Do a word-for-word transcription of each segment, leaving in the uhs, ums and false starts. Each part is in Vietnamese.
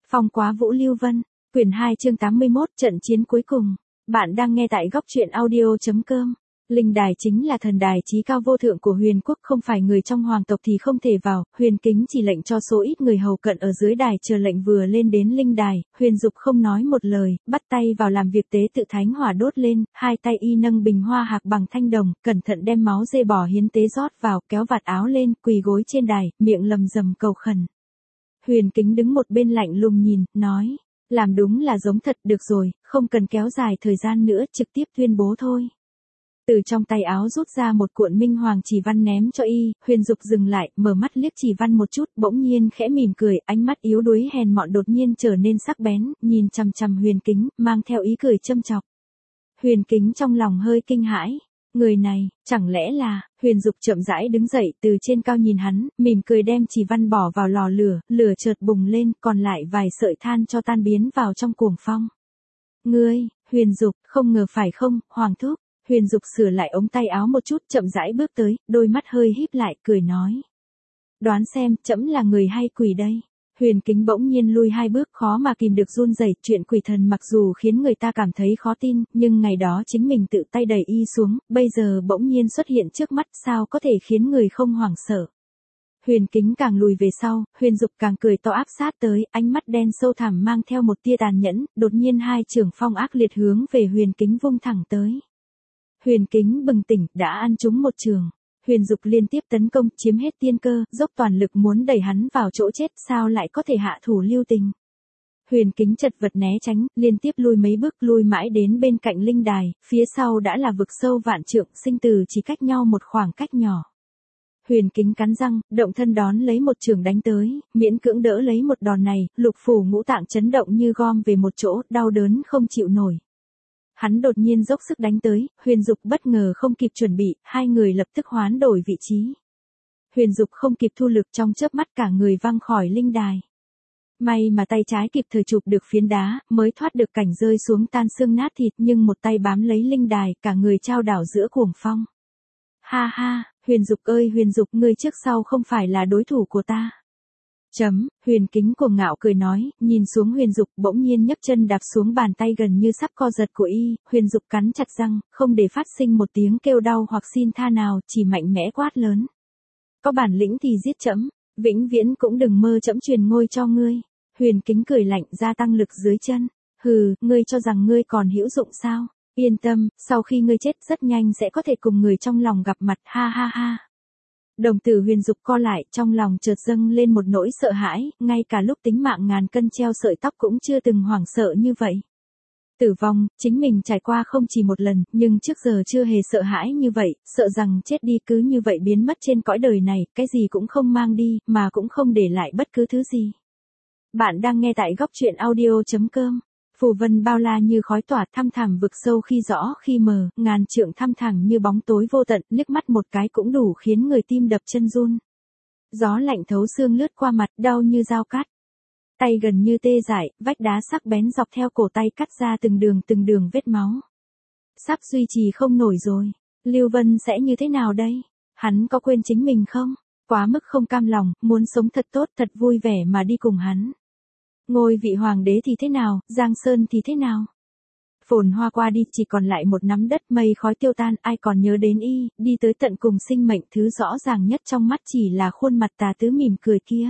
Phong Quá Vũ Lưu Vân, quyển hai chương tám mươi mốt, trận chiến cuối cùng. Bạn đang nghe tại góc truyện audio chấm com. Linh đài chính là thần đài chí cao vô thượng của Huyền quốc, không phải người trong hoàng tộc thì không thể vào. Huyền Kính chỉ lệnh cho số ít người hầu cận ở dưới đài chờ lệnh, vừa lên đến linh đài, Huyền Dục không nói một lời, bắt tay vào làm việc tế tự thánh hỏa đốt lên, hai tay y nâng bình hoa hạc bằng thanh đồng, cẩn thận đem máu dê bò hiến tế rót vào, kéo vạt áo lên, quỳ gối trên đài, miệng lầm rầm cầu khẩn. Huyền Kính đứng một bên lạnh lùng nhìn, nói, làm đúng là giống thật, được rồi, không cần kéo dài thời gian nữa, trực tiếp tuyên bố thôi. Từ trong tay áo rút ra một cuộn minh hoàng chỉ văn ném cho y, Huyền Dục dừng lại, mở mắt liếc chỉ văn một chút, bỗng nhiên khẽ mỉm cười, ánh mắt yếu đuối hèn mọn đột nhiên trở nên sắc bén, nhìn chằm chằm Huyền Kính, mang theo ý cười châm chọc. Huyền Kính trong lòng hơi kinh hãi, người này, chẳng lẽ là, Huyền Dục chậm rãi đứng dậy, từ trên cao nhìn hắn, mỉm cười đem chỉ văn bỏ vào lò lửa, lửa chợt bùng lên, còn lại vài sợi than cho tan biến vào trong cuồng phong. Ngươi, Huyền Dục, không ngờ phải không, Hoàng thúc. Huyền Dục sửa lại ống tay áo một chút, chậm rãi bước tới, đôi mắt hơi híp lại, cười nói. Đoán xem, trẫm là người hay quỷ đây? Huyền Kính bỗng nhiên lui hai bước, khó mà kìm được run rẩy. Chuyện quỷ thần mặc dù khiến người ta cảm thấy khó tin, nhưng ngày đó chính mình tự tay đẩy y xuống, bây giờ bỗng nhiên xuất hiện trước mắt, sao có thể khiến người không hoảng sợ? Huyền Kính càng lùi về sau, Huyền Dục càng cười to áp sát tới, ánh mắt đen sâu thẳm mang theo một tia tàn nhẫn, đột nhiên hai chưởng phong ác liệt hướng về Huyền Kính vung thẳng tới. Huyền Kính bừng tỉnh, đã ăn trúng một trường. Huyền Dục liên tiếp tấn công, chiếm hết tiên cơ, dốc toàn lực muốn đẩy hắn vào chỗ chết, sao lại có thể hạ thủ lưu tình. Huyền Kính chật vật né tránh, liên tiếp lui mấy bước, lui mãi đến bên cạnh linh đài, phía sau đã là vực sâu vạn trượng, sinh tử chỉ cách nhau một khoảng cách nhỏ. Huyền Kính cắn răng, động thân đón lấy một trường đánh tới, miễn cưỡng đỡ lấy một đòn này, lục phủ ngũ tạng chấn động như gom về một chỗ, đau đớn không chịu nổi. Hắn đột nhiên dốc sức đánh tới, Huyền Dục bất ngờ không kịp chuẩn bị, hai người lập tức hoán đổi vị trí. Huyền Dục không kịp thu lực, trong chớp mắt cả người văng khỏi linh đài. May mà tay trái kịp thời chụp được phiến đá, mới thoát được cảnh rơi xuống tan xương nát thịt, nhưng một tay bám lấy linh đài, cả người trao đảo giữa cuồng phong. Ha ha, Huyền Dục ơi Huyền Dục, ngươi trước sau không phải là đối thủ của ta. Chấm, Huyền Kính cuồng ngạo cười nói, nhìn xuống Huyền Dục, bỗng nhiên nhấc chân đạp xuống bàn tay gần như sắp co giật của y, Huyền Dục cắn chặt răng, không để phát sinh một tiếng kêu đau hoặc xin tha nào, chỉ mạnh mẽ quát lớn. Có bản lĩnh thì giết chấm, vĩnh viễn cũng đừng mơ chấm truyền ngôi cho ngươi. Huyền Kính cười lạnh, gia tăng lực dưới chân. Hừ, ngươi cho rằng ngươi còn hữu dụng sao? Yên tâm, sau khi ngươi chết rất nhanh sẽ có thể cùng người trong lòng gặp mặt, ha ha ha. Đồng tử Huyền Dục co lại, trong lòng chợt dâng lên một nỗi sợ hãi, ngay cả lúc tính mạng ngàn cân treo sợi tóc cũng chưa từng hoảng sợ như vậy. Tử vong, chính mình trải qua không chỉ một lần, nhưng trước giờ chưa hề sợ hãi như vậy, sợ rằng chết đi cứ như vậy biến mất trên cõi đời này, cái gì cũng không mang đi, mà cũng không để lại bất cứ thứ gì. Bạn đang nghe tại góc truyện audio chấm com. Phù vân bao la như khói tỏa, thăm thẳm vực sâu khi rõ khi mờ, ngàn trượng thăm thẳm như bóng tối vô tận, liếc mắt một cái cũng đủ khiến người tim đập chân run. Gió lạnh thấu xương lướt qua mặt, đau như dao cắt. Tay gần như tê dại, vách đá sắc bén dọc theo cổ tay cắt ra từng đường từng đường vết máu. Sắp duy trì không nổi rồi. Lưu Vân sẽ như thế nào đây? Hắn có quên chính mình không? Quá mức không cam lòng, muốn sống thật tốt, thật vui vẻ mà đi cùng hắn. Ngôi vị hoàng đế thì thế nào, Giang Sơn thì thế nào? Phồn hoa qua đi, chỉ còn lại một nắm đất, mây khói tiêu tan, ai còn nhớ đến y, đi tới tận cùng sinh mệnh, thứ rõ ràng nhất trong mắt chỉ là khuôn mặt tà tứ mỉm cười kia.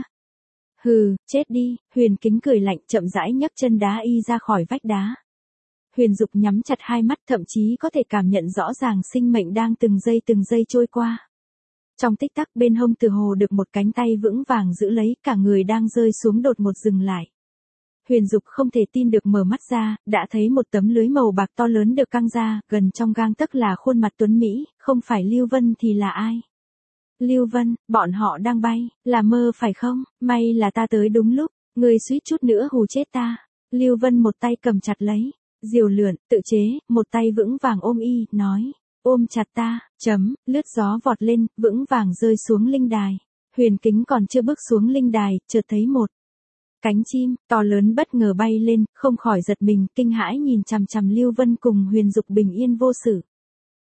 Hừ, chết đi, Huyền Kính cười lạnh, chậm rãi nhấc chân đá y ra khỏi vách đá. Huyền Dục nhắm chặt hai mắt, thậm chí có thể cảm nhận rõ ràng sinh mệnh đang từng giây từng giây trôi qua. Trong tích tắc, bên hông từ hồ được một cánh tay vững vàng giữ lấy, cả người đang rơi xuống đột ngột dừng lại. Huyền Dục không thể tin được mở mắt ra, đã thấy một tấm lưới màu bạc to lớn được căng ra, gần trong gang tấc là khuôn mặt tuấn Mỹ, không phải Lưu Vân thì là ai? Lưu Vân, bọn họ đang bay, là mơ phải không? May là ta tới đúng lúc, người suýt chút nữa hù chết ta. Lưu Vân một tay cầm chặt lấy, diều lượn, tự chế, một tay vững vàng ôm y, nói, ôm chặt ta, chấm, lướt gió vọt lên, vững vàng rơi xuống linh đài. Huyền Kính còn chưa bước xuống linh đài, chợt thấy một cánh chim to lớn bất ngờ bay lên, không khỏi giật mình, kinh hãi nhìn chằm chằm Lưu Vân cùng Huyền Dục bình yên vô sự.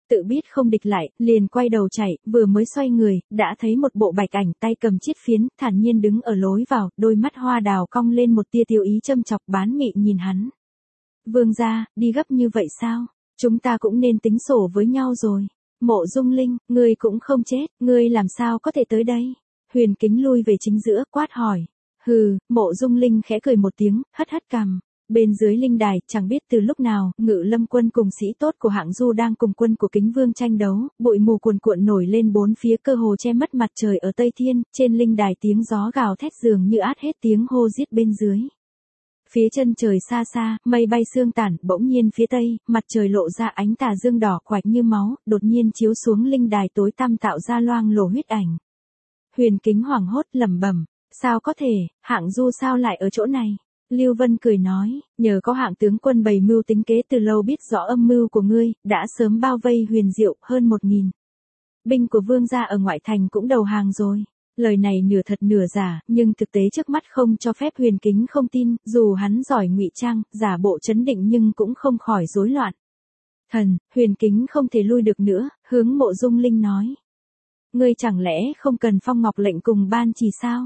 tự biết không địch lại, liền quay đầu chạy, vừa mới xoay người, đã thấy một bộ bạch ảnh tay cầm chiết phiến, thản nhiên đứng ở lối vào, đôi mắt hoa đào cong lên một tia tiêu ý châm chọc bán mị nhìn hắn. Vương gia, đi gấp như vậy sao? Chúng ta cũng nên tính sổ với nhau rồi. Mộ Dung Linh, ngươi cũng không chết, ngươi làm sao có thể tới đây? Huyền Kính lui về chính giữa, quát hỏi. Hừ, Mộ Dung Linh khẽ cười một tiếng, hất hất cằm. Bên dưới linh đài, chẳng biết từ lúc nào, Ngự Lâm quân cùng sĩ tốt của hạng Du đang cùng quân của Kính Vương tranh đấu, bụi mù cuồn cuộn nổi lên bốn phía cơ hồ che mất mặt trời ở Tây Thiên, trên linh đài tiếng gió gào thét dường như át hết tiếng hô giết bên dưới. Phía chân trời xa xa, mây bay sương tản, bỗng nhiên phía tây, mặt trời lộ ra ánh tà dương đỏ quạch như máu, đột nhiên chiếu xuống linh đài tối tăm tạo ra loang lổ huyết ảnh. Huyền Kính hoảng hốt lẩm bẩm, sao có thể, hạng Du sao lại ở chỗ này? Lưu Vân cười nói, nhờ có hạng tướng quân bày mưu tính kế từ lâu biết rõ âm mưu của ngươi, đã sớm bao vây Huyền Diệu hơn một nghìn. Binh của vương gia ở ngoại thành cũng đầu hàng rồi. Lời này nửa thật nửa giả, nhưng thực tế trước mắt không cho phép Huyền Kính không tin, dù hắn giỏi ngụy trang, giả bộ trấn định nhưng cũng không khỏi rối loạn. Thần, Huyền Kính không thể lui được nữa, hướng Mộ Dung Linh nói. Ngươi chẳng lẽ không cần phong ngọc lệnh cùng ban chỉ sao?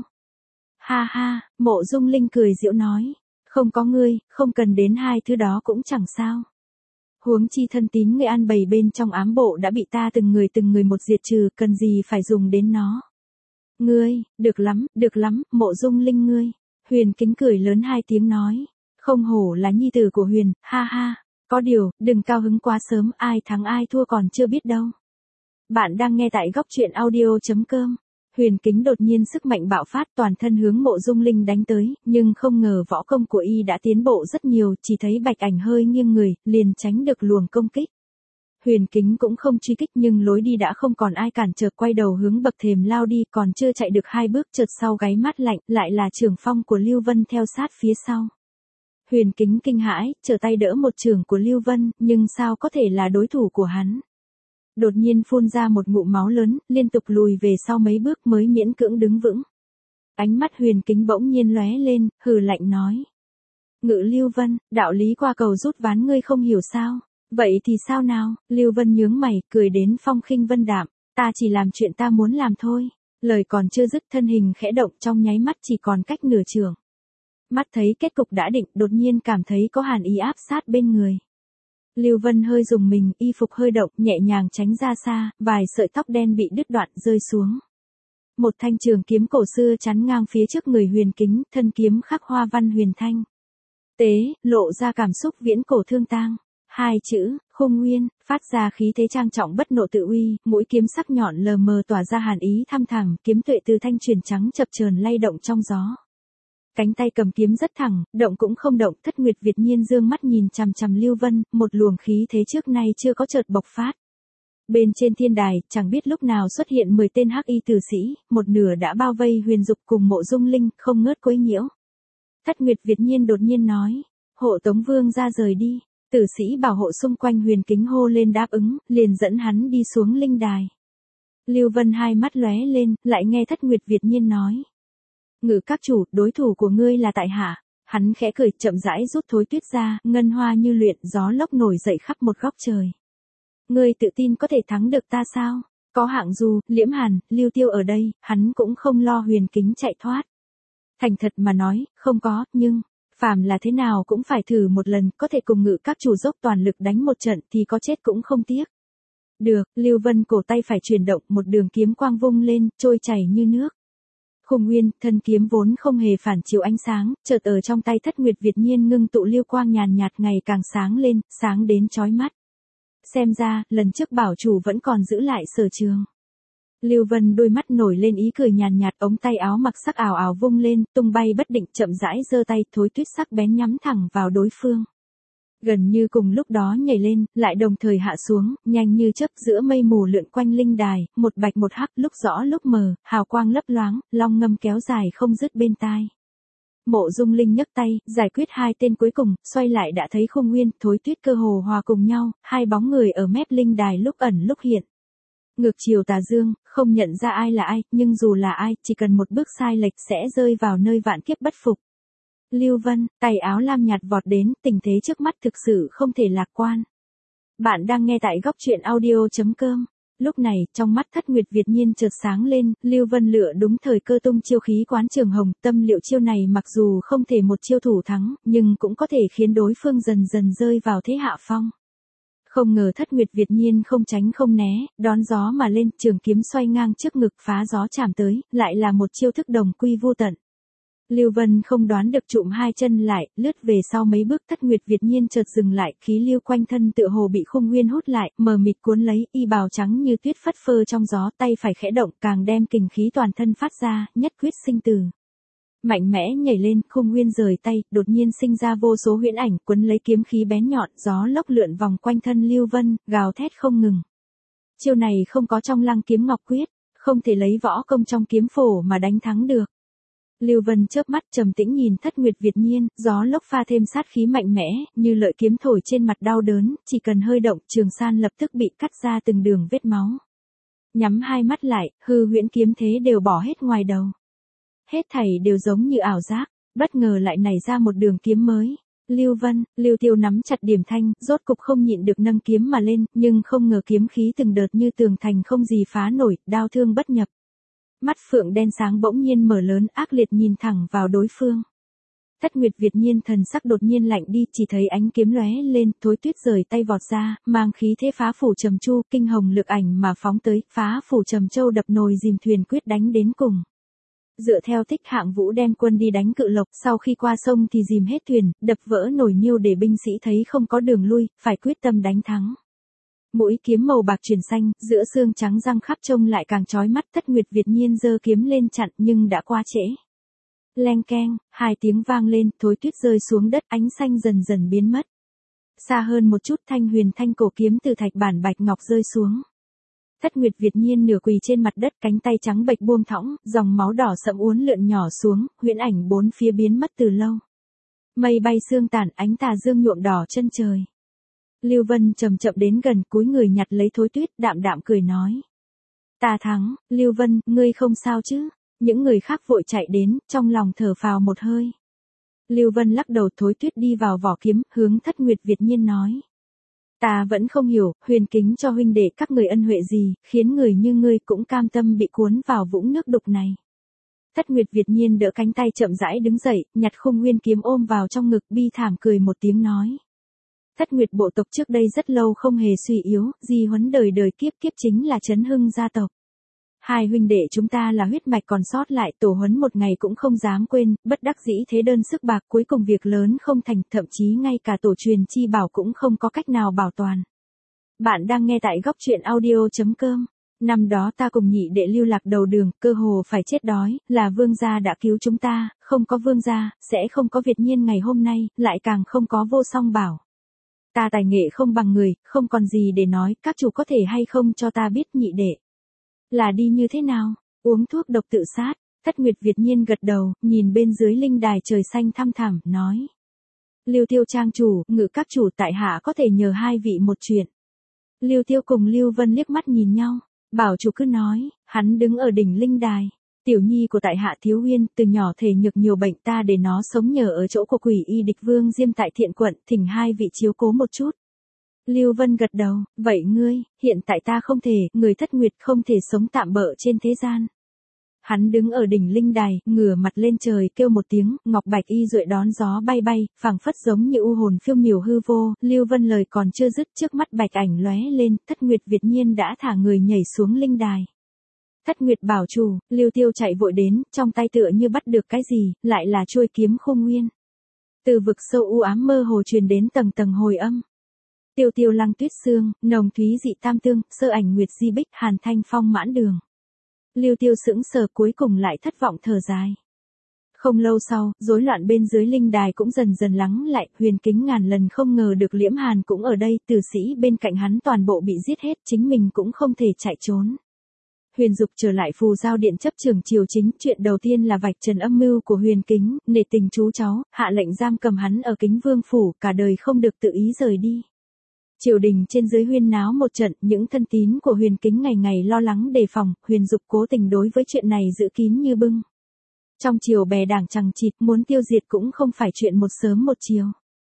Ha ha, Mộ Dung Linh cười giễu nói, không có ngươi, không cần đến hai thứ đó cũng chẳng sao. Huống chi thân tín ngươi an bày bên trong ám bộ đã bị ta từng người từng người một diệt trừ, cần gì phải dùng đến nó. Ngươi, được lắm, được lắm, Mộ Dung Linh ngươi. Huyền Kính cười lớn hai tiếng nói, không hổ là nhi tử của Huyền, ha ha, có điều, đừng cao hứng quá sớm, ai thắng ai thua còn chưa biết đâu. Bạn đang nghe tại góc truyện audio.com. Huyền Kính đột nhiên sức mạnh bạo phát toàn thân hướng Mộ Dung Linh đánh tới, nhưng không ngờ võ công của y đã tiến bộ rất nhiều, chỉ thấy bạch ảnh hơi nghiêng người, liền tránh được luồng công kích. Huyền Kính cũng không truy kích nhưng lối đi đã không còn ai cản, chợt quay đầu hướng bậc thềm lao đi, còn chưa chạy được hai bước chợt sau gáy mát lạnh, lại là trường phong của Lưu Vân theo sát phía sau. Huyền Kính kinh hãi, trở tay đỡ một trường của Lưu Vân, nhưng sao có thể là đối thủ của hắn. Đột nhiên phun ra một ngụm máu lớn, liên tục lùi về sau mấy bước mới miễn cưỡng đứng vững. Ánh mắt Huyền Kính bỗng nhiên lóe lên, hừ lạnh nói. Ngự Lưu Vân, đạo lý qua cầu rút ván ngươi không hiểu sao? Vậy thì sao nào? Lưu Vân nhướng mày, cười đến phong khinh vân đạm, ta chỉ làm chuyện ta muốn làm thôi. Lời còn chưa dứt thân hình khẽ động trong nháy mắt chỉ còn cách nửa trường. Mắt thấy kết cục đã định, đột nhiên cảm thấy có hàn ý áp sát bên người. Lưu Vân hơi dùng mình, y phục hơi động, nhẹ nhàng tránh ra xa, vài sợi tóc đen bị đứt đoạn rơi xuống. Một thanh trường kiếm cổ xưa chắn ngang phía trước người Huyền Kính, thân kiếm khắc hoa văn huyền thanh. Tế, lộ ra cảm xúc viễn cổ thương tang. Hai chữ, Khung Nguyên, phát ra khí thế trang trọng bất nộ tự uy, mũi kiếm sắc nhọn lờ mờ tỏa ra hàn ý thăm thẳm, kiếm tuệ từ thanh truyền trắng chập chờn lay động trong gió. Cánh tay cầm kiếm rất thẳng, động cũng không động, Thất Nguyệt Việt Nhiên dương mắt nhìn chằm chằm Lưu Vân, một luồng khí thế trước nay chưa có chợt bộc phát. Bên trên thiên đài, chẳng biết lúc nào xuất hiện mười tên hắc y tử sĩ, một nửa đã bao vây Huyền Dục cùng Mộ Dung Linh, không ngớt quấy nhiễu. Thất Nguyệt Việt Nhiên đột nhiên nói, hộ tống vương ra rời đi. Tử sĩ bảo hộ xung quanh Huyền Kính hô lên đáp ứng, liền dẫn hắn đi xuống linh đài. Lưu Vân hai mắt lóe lên, lại nghe Thất Nguyệt Việt Nhiên nói. Ngự các chủ, đối thủ của ngươi là tại hạ. Hắn khẽ cười, chậm rãi rút thối tuyết ra, ngân hoa như luyện, gió lốc nổi dậy khắp một góc trời. Ngươi tự tin có thể thắng được ta sao? Có Hạng Du, Liễm Hàn, Lưu Tiêu ở đây, hắn cũng không lo Huyền Kính chạy thoát. Thành thật mà nói, không có, nhưng... phàm là thế nào cũng phải thử một lần, có thể cùng Ngự các chủ dốc toàn lực đánh một trận thì có chết cũng không tiếc. Được, Lưu Vân cổ tay phải chuyển động, một đường kiếm quang vung lên, trôi chảy như nước. Khung Nguyên, thân kiếm vốn không hề phản chiếu ánh sáng, chợt ở trong tay Thất Nguyệt Việt Nhiên ngưng tụ lưu quang nhàn nhạt ngày càng sáng lên, sáng đến chói mắt. Xem ra, lần trước bảo chủ vẫn còn giữ lại sở trường. Lưu Vân đôi mắt nổi lên ý cười nhàn nhạt, ống tay áo mặc sắc ảo ảo vung lên, tung bay bất định, chậm rãi giơ tay, thối tuyết sắc bén nhắm thẳng vào đối phương. Gần như cùng lúc đó nhảy lên, lại đồng thời hạ xuống, nhanh như chớp giữa mây mù lượn quanh linh đài, một bạch một hắc, lúc rõ lúc mờ, hào quang lấp loáng, long ngâm kéo dài không dứt bên tai. Mộ Dung Linh nhấc tay, giải quyết hai tên cuối cùng, xoay lại đã thấy Khung Nguyên, thối tuyết cơ hồ hòa cùng nhau, hai bóng người ở mép linh đài lúc ẩn lúc hiện. Ngược chiều tà dương, không nhận ra ai là ai, nhưng dù là ai, chỉ cần một bước sai lệch sẽ rơi vào nơi vạn kiếp bất phục. Lưu Vân, tay áo lam nhạt vọt đến, tình thế trước mắt thực sự không thể lạc quan. Bạn đang nghe tại góc truyện audio.com. Lúc này, trong mắt Thất Nguyệt Việt Nhiên chợt sáng lên, Lưu Vân lựa đúng thời cơ tung chiêu khí quán trường hồng, tâm liệu chiêu này mặc dù không thể một chiêu thủ thắng, nhưng cũng có thể khiến đối phương dần dần rơi vào thế hạ phong. Không ngờ Thất Nguyệt Việt Nhiên không tránh không né, đón gió mà lên, trường kiếm xoay ngang trước ngực phá gió chạm tới, lại là một chiêu thức đồng quy vô tận. Lưu Vân không đoán được trụm hai chân lại, lướt về sau mấy bước. Thất Nguyệt Việt Nhiên chợt dừng lại, khí lưu quanh thân tựa hồ bị khung nguyên hút lại, mờ mịt cuốn lấy, y bào trắng như tuyết phất phơ trong gió, tay phải khẽ động, càng đem kình khí toàn thân phát ra, nhất quyết sinh tử. Mạnh mẽ nhảy lên, khung nguyên rời tay, đột nhiên sinh ra vô số huyễn ảnh, cuốn lấy kiếm khí bén nhọn, gió lốc lượn vòng quanh thân Lưu Vân, gào thét không ngừng. Chiêu này không có trong Lăng Kiếm Ngọc Quyết, không thể lấy võ công trong kiếm phổ mà đánh thắng được. Lưu Vân chớp mắt trầm tĩnh nhìn Thất Nguyệt Việt Nhiên, gió lốc pha thêm sát khí mạnh mẽ, như lợi kiếm thổi trên mặt đau đớn, chỉ cần hơi động, trường san lập tức bị cắt ra từng đường vết máu. Nhắm hai mắt lại, hư huyễn kiếm thế đều bỏ hết ngoài đầu. Hết thảy đều giống như ảo giác, bất ngờ lại nảy ra một đường kiếm mới. Lưu Vân, Lưu Tiêu nắm chặt điểm thanh, rốt cục không nhịn được nâng kiếm mà lên, nhưng không ngờ kiếm khí từng đợt như tường thành không gì phá nổi, đao thương bất nhập. Mắt phượng đen sáng bỗng nhiên mở lớn, ác liệt nhìn thẳng vào đối phương. Thất Nguyệt Việt Nhiên thần sắc đột nhiên lạnh đi, chỉ thấy ánh kiếm lóe lên, Thối Tuyết rời tay vọt ra, mang khí thế phá phủ trầm chu, kinh hồng lực ảnh mà phóng tới, phá phủ trầm châu đập nồi dìm thuyền quyết đánh đến cùng. Dựa theo Thích Hạng Vũ đem quân đi đánh Cự Lộc, sau khi qua sông thì dìm hết thuyền, đập vỡ nồi niêu để binh sĩ thấy không có đường lui, phải quyết tâm đánh thắng. Mũi kiếm màu bạc chuyển xanh, giữa xương trắng răng khắp trông lại càng chói mắt. Thất Nguyệt Việt Nhiên giơ kiếm lên chặn, nhưng đã quá trễ. Leng keng, hai tiếng vang lên, Thối Tuyết rơi xuống đất, ánh xanh dần dần biến mất. Xa hơn một chút, thanh huyền thanh cổ kiếm từ thạch bản bạch ngọc rơi xuống. Thất Nguyệt Việt Nhiên nửa quỳ trên mặt đất, cánh tay trắng bệch buông thõng, dòng máu đỏ sẫm uốn lượn nhỏ xuống, huyễn ảnh bốn phía biến mất từ lâu. Mây bay sương tàn, ánh tà dương nhuộm đỏ chân trời. Lưu Vân chậm chậm đến gần, cúi người nhặt lấy Thối Tuyết, đạm đạm cười nói: "Ta thắng." "Lưu Vân, ngươi không sao chứ?" Những người khác vội chạy đến, trong lòng thở phào một hơi. Lưu Vân lắc đầu. Thối Tuyết đi vào vỏ kiếm, hướng Thất Nguyệt Việt Nhiên nói: "Ta vẫn không hiểu, huyền kính cho huynh đệ các người ân huệ gì, khiến người như ngươi cũng cam tâm bị cuốn vào vũng nước đục này." Thất Nguyệt Việt Nhiên đỡ cánh tay chậm rãi đứng dậy, nhặt khung nguyên kiếm ôm vào trong ngực, bi thảm cười một tiếng nói: "Thất Nguyệt bộ tộc trước đây rất lâu không hề suy yếu, di huấn đời đời kiếp kiếp chính là chấn hưng gia tộc. Hai huynh đệ chúng ta là huyết mạch còn sót lại, tổ huấn một ngày cũng không dám quên, bất đắc dĩ thế đơn sức bạc, cuối cùng việc lớn không thành, thậm chí ngay cả tổ truyền chi bảo cũng không có cách nào bảo toàn." Bạn đang nghe tại góc truyện audio.com. Năm đó ta cùng nhị đệ lưu lạc đầu đường, cơ hồ phải chết đói, là vương gia đã cứu chúng ta, không có vương gia, sẽ không có Việt Nhiên ngày hôm nay, lại càng không có Vô Song Bảo. Ta tài nghệ không bằng người, không còn gì để nói, các chủ có thể hay không cho ta biết nhị đệ là đi như thế nào, uống thuốc độc tự sát. Thất Nguyệt Việt Nhiên gật đầu, nhìn bên dưới linh đài trời xanh thăm thẳm, nói: "Lưu Tiêu trang chủ, Ngự các chủ, tại hạ có thể nhờ hai vị một chuyện." Lưu Tiêu cùng Lưu Vân liếc mắt nhìn nhau, bảo chủ cứ nói. Hắn đứng ở đỉnh linh đài: "Tiểu nhi của tại hạ Thiếu Uyên, từ nhỏ thể nhược nhiều bệnh, ta để nó sống nhờ ở chỗ của quỷ y địch Vương Diêm tại Thiện quận, thỉnh hai vị chiếu cố một chút." Lưu Vân gật đầu: "Vậy ngươi, hiện tại ta không thể, người Thất Nguyệt không thể sống tạm bợ trên thế gian." Hắn đứng ở đỉnh linh đài, ngửa mặt lên trời kêu một tiếng, ngọc bạch y duệ đón gió bay bay, phảng phất giống như u hồn phiêu miểu hư vô. Lưu Vân lời còn chưa dứt, trước mắt bạch ảnh lóe lên, Thất Nguyệt Việt Nhiên đã thả người nhảy xuống linh đài. "Thất Nguyệt bảo chủ." Lưu Tiêu chạy vội đến, trong tay tựa như bắt được cái gì, lại là chuôi kiếm khung nguyên. Từ vực sâu u ám mơ hồ truyền đến tầng tầng hồi âm. Tiêu tiêu lăng tuyết sương, nồng thúy dị tam tương, sơ ảnh nguyệt di bích, hàn thanh phong mãn đường. Lưu Tiêu sững sờ, cuối cùng lại thất vọng thở dài. Không lâu sau, rối loạn bên dưới linh đài cũng dần dần lắng lại, Huyền Kính ngàn lần không ngờ được Liễm Hàn cũng ở đây, tử sĩ bên cạnh hắn toàn bộ bị giết hết, chính mình cũng không thể chạy trốn. Huyền Dục trở lại Phù Giao Điện chấp trưởng triều chính, chuyện đầu tiên là vạch trần âm mưu của Huyền Kính, nể tình chú cháu, hạ lệnh giam cầm hắn ở Kính Vương phủ, cả đời không được tự ý rời đi. Triều đình trên dưới huyên náo một trận, những thân tín của Huyền Kính ngày ngày lo lắng đề phòng, Huyền Dục cố tình đối với chuyện này giữ kín như bưng. Trong triều bè đảng chằng chịt, muốn tiêu diệt cũng không phải chuyện một sớm một chiều.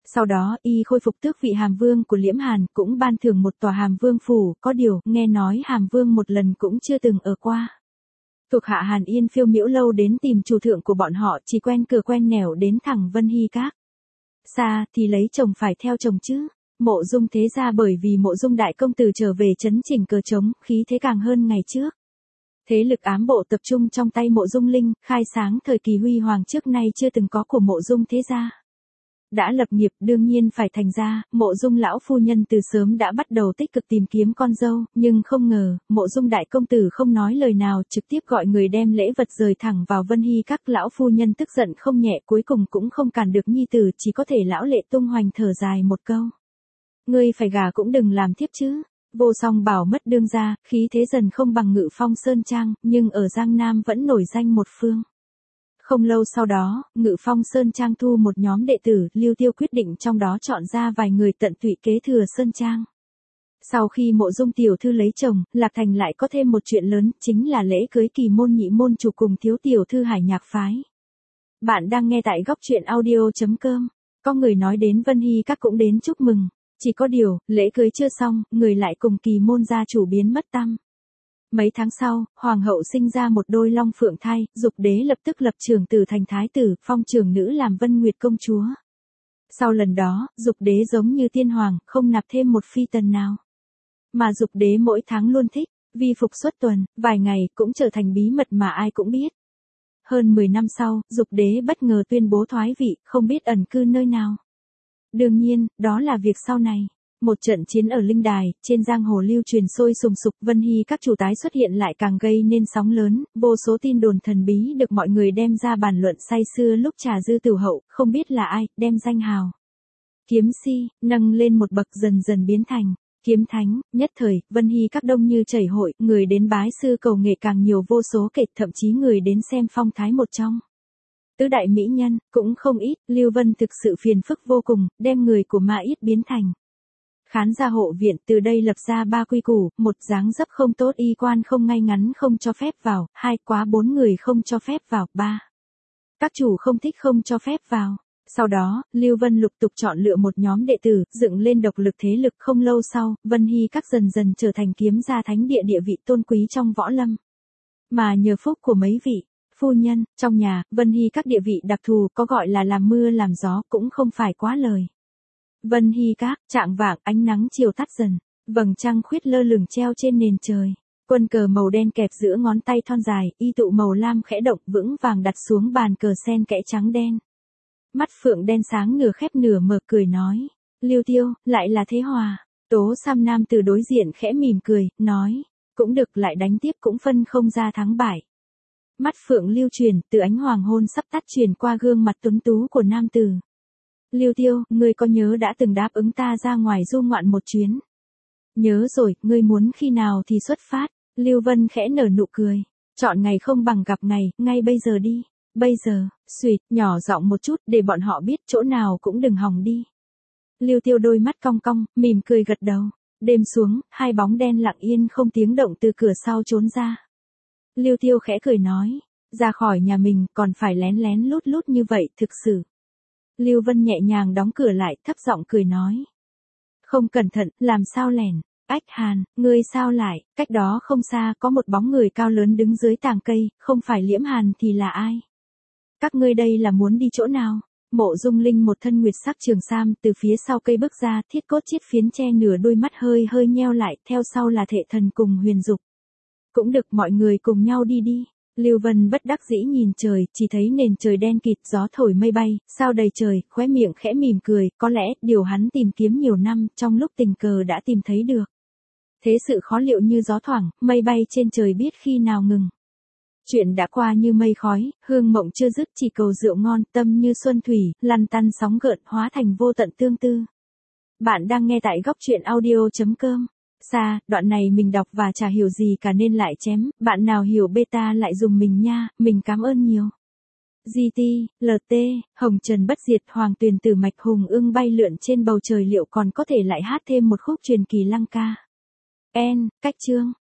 Sau đó, y khôi phục tước vị hàm vương của Liễm Hàn, cũng ban thưởng một tòa hàm vương phủ, có điều, nghe nói hàm vương một lần cũng chưa từng ở qua. Thuộc hạ Hàn Yên phiêu miễu lâu đến tìm chủ thượng của bọn họ, chỉ quen cửa quen nẻo đến thẳng Vân Hy Các. Xa thì lấy chồng phải theo chồng chứ. Mộ Dung thế ra bởi vì Mộ Dung đại công tử trở về chấn chỉnh cờ trống, khí thế càng hơn ngày trước. Thế lực ám bộ tập trung trong tay Mộ Dung Linh, khai sáng thời kỳ huy hoàng trước nay chưa từng có của Mộ Dung thế gia. Đã lập nghiệp đương nhiên phải thành ra, Mộ Dung lão phu nhân từ sớm đã bắt đầu tích cực tìm kiếm con dâu, nhưng không ngờ, Mộ Dung đại công tử không nói lời nào, trực tiếp gọi người đem lễ vật rời thẳng vào Vân Hy Các. Lão phu nhân tức giận không nhẹ, cuối cùng cũng không cản được nhi tử, chỉ có thể lão lệ tung hoành thở dài một câu. Ngươi phải gả cũng đừng làm thiếp chứ. Vô Song bảo mất đương gia, khí thế dần không bằng Ngự Phong Sơn Trang, nhưng ở Giang Nam vẫn nổi danh một phương. Không lâu sau đó, Ngự Phong Sơn Trang thu một nhóm đệ tử, Lưu Tiêu quyết định trong đó chọn ra vài người tận tụy kế thừa Sơn Trang. Sau khi Mộ Dung tiểu thư lấy chồng, Lạc Thành lại có thêm một chuyện lớn, chính là lễ cưới kỳ môn nhị môn chủ cùng thiếu tiểu thư Hải Nhạc phái. Bạn đang nghe tại góc truyện audio chấm com. Có người nói đến Vân Hy Các cũng đến chúc mừng. Chỉ có điều, lễ cưới chưa xong, người lại cùng kỳ môn gia chủ biến mất tăm. Mấy tháng sau, hoàng hậu sinh ra một đôi long phượng thai, Dục đế lập tức lập trưởng tử thành thái tử, phong trưởng nữ làm Vân Nguyệt công chúa. Sau lần đó, Dục đế giống như tiên hoàng, không nạp thêm một phi tần nào. Mà Dục đế mỗi tháng luôn thích, vi phục xuất tuần, vài ngày, cũng trở thành bí mật mà ai cũng biết. Hơn mười năm sau, Dục đế bất ngờ tuyên bố thoái vị, không biết ẩn cư nơi nào. Đương nhiên, đó là việc sau này. Một trận chiến ở Linh Đài, trên giang hồ lưu truyền sôi sùng sục, Vân Hy Các chủ tái xuất hiện lại càng gây nên sóng lớn, vô số tin đồn thần bí được mọi người đem ra bàn luận say sưa lúc trà dư tử hậu, không biết là ai, đem danh hào kiếm si, nâng lên một bậc dần dần biến thành kiếm thánh. Nhất thời, Vân Hy Các đông như chảy hội, người đến bái sư cầu nghệ càng nhiều vô số kể, thậm chí người đến xem phong thái một trong tứ đại mỹ nhân, cũng không ít. Lưu Vân thực sự phiền phức vô cùng, đem người của Ma Yết biến thành khán gia hộ viện, từ đây lập ra ba quy củ: một, dáng dấp không tốt y quan không ngay ngắn không cho phép vào; hai, quá bốn người không cho phép vào; ba, các chủ không thích không cho phép vào. Sau đó, Lưu Vân lục tục chọn lựa một nhóm đệ tử, dựng lên độc lực thế lực. Không lâu sau, Vân Hy Các dần dần trở thành kiếm gia thánh địa, địa vị tôn quý trong võ lâm. Mà nhờ phúc của mấy vị phu nhân trong nhà, Vân Hy Các địa vị đặc thù, có gọi là làm mưa làm gió cũng không phải quá lời. Vân Hy Các, trạng vạng, ánh nắng chiều tắt dần, vầng trăng khuyết lơ lửng treo trên nền trời. Quân cờ màu đen kẹp giữa ngón tay thon dài, y tụ màu lam khẽ động vững vàng đặt xuống bàn cờ sen kẽ trắng đen. Mắt phượng đen sáng nửa khép nửa mở, cười nói: Lưu Tiêu, lại là thế hòa. Tố Sam Nam từ đối diện khẽ mỉm cười, nói: cũng được, lại đánh tiếp cũng phân không ra thắng bại. Mắt phượng lưu truyền, từ ánh hoàng hôn sắp tắt truyền qua gương mặt tuấn tú của nam tử. Lưu Tiêu, ngươi có nhớ đã từng đáp ứng ta ra ngoài du ngoạn một chuyến? Nhớ rồi, ngươi muốn khi nào thì xuất phát? Lưu Vân khẽ nở nụ cười. Chọn ngày không bằng gặp ngày, ngay bây giờ đi. Bây giờ, suýt, nhỏ giọng một chút để bọn họ biết chỗ nào cũng đừng hòng đi. Lưu Tiêu đôi mắt cong cong, mỉm cười gật đầu. Đêm xuống, hai bóng đen lặng yên không tiếng động từ cửa sau trốn ra. Lưu Tiêu khẽ cười nói: ra khỏi nhà mình còn phải lén lén lút lút như vậy thực sự. Lưu Vân nhẹ nhàng đóng cửa lại, thấp giọng cười nói: không cẩn thận, làm sao lẻn? Ách Hàn, ngươi sao lại? Cách đó không xa có một bóng người cao lớn đứng dưới tàng cây, không phải Liễm Hàn thì là ai? Các ngươi đây là muốn đi chỗ nào? Mộ Dung Linh một thân nguyệt sắc trường sam, từ phía sau cây bước ra, thiết cốt chiết phiến che nửa đôi mắt hơi hơi nheo lại, theo sau là Thệ Thần cùng Huyền Dục. Cũng được, mọi người cùng nhau đi đi. Lưu Vân bất đắc dĩ nhìn trời, chỉ thấy nền trời đen kịt, gió thổi mây bay, sao đầy trời, khóe miệng khẽ mỉm cười, có lẽ, điều hắn tìm kiếm nhiều năm, trong lúc tình cờ đã tìm thấy được. Thế sự khó liệu như gió thoảng, mây bay trên trời biết khi nào ngừng. Chuyện đã qua như mây khói, hương mộng chưa dứt, chỉ cầu rượu ngon, tâm như xuân thủy, lăn tăn sóng gợn, hóa thành vô tận tương tư. Bạn đang nghe tại góc truyện audio chấm com. Xa, đoạn này mình đọc và chả hiểu gì cả nên lại chém, bạn nào hiểu beta lại dùng mình nha, mình cảm ơn nhiều. giê tê, lờ tê, hồng trần bất diệt, hoàng tuyền tử mạch hùng ưng bay lượn trên bầu trời, liệu còn có thể lại hát thêm một khúc truyền kỳ lăng ca. En, cách chương.